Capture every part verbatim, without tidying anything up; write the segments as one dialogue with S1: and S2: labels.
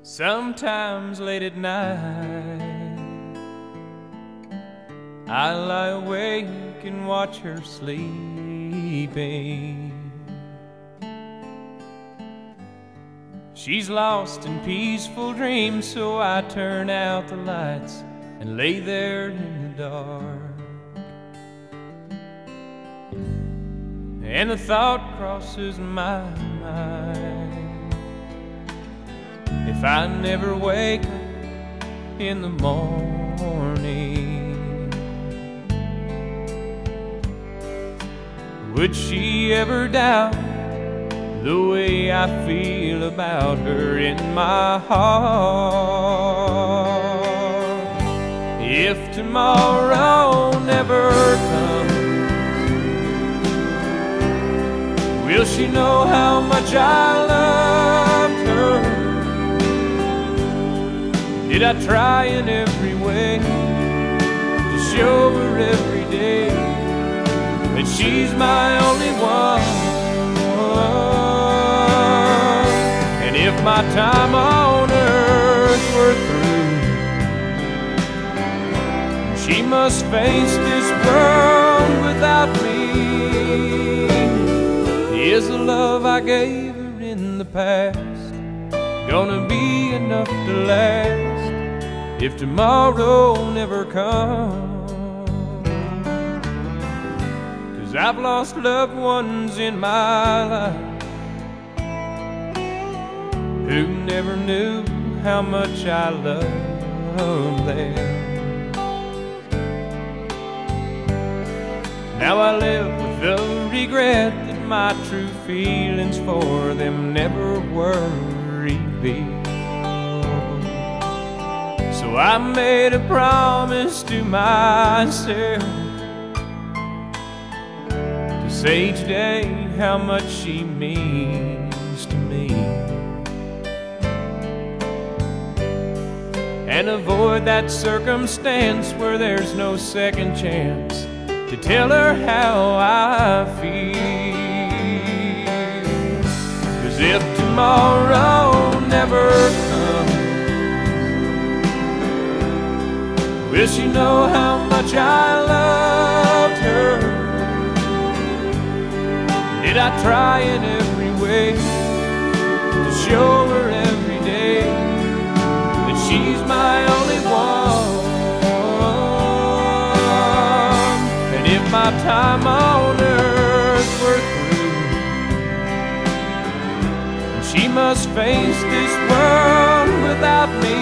S1: Sometimes late at night I lie awake and watch her sleeping. She's lost in peaceful dreams, so I turn out the lights and lay there in the dark. And the thought crosses my mind, if I never wake up in the morning, would she ever doubt the way I feel about her in my heart? If tomorrow never comes, will she know how much I loved her? Did I try in every way to show her every day that she's my only one? And if my time on earth were through, she must face this world without me. Is the love I gave her in the past gonna be enough to last if tomorrow never comes? 'Cause I've lost loved ones in my life who never knew how much I loved them. Now I live with the regret that my true feelings for them never were revealed. So I made a promise to myself to say each day how much she means to me, and avoid that circumstance where there's no second chance to tell her how I feel. 'Cause if tomorrow never comes, will she know how much I loved her? Did I try in every way to show her every day that she's my only one? And if my time on earth were through, she must face this world without me,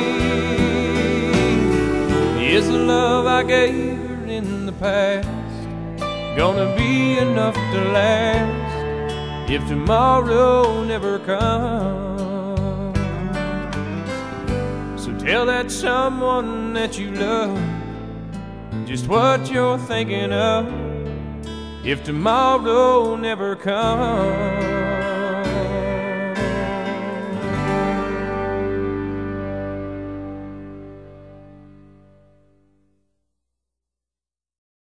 S1: is the love I gave her in the past gonna be enough to last if tomorrow never comes? So tell that someone that you love just what you're thinking of if tomorrow never comes.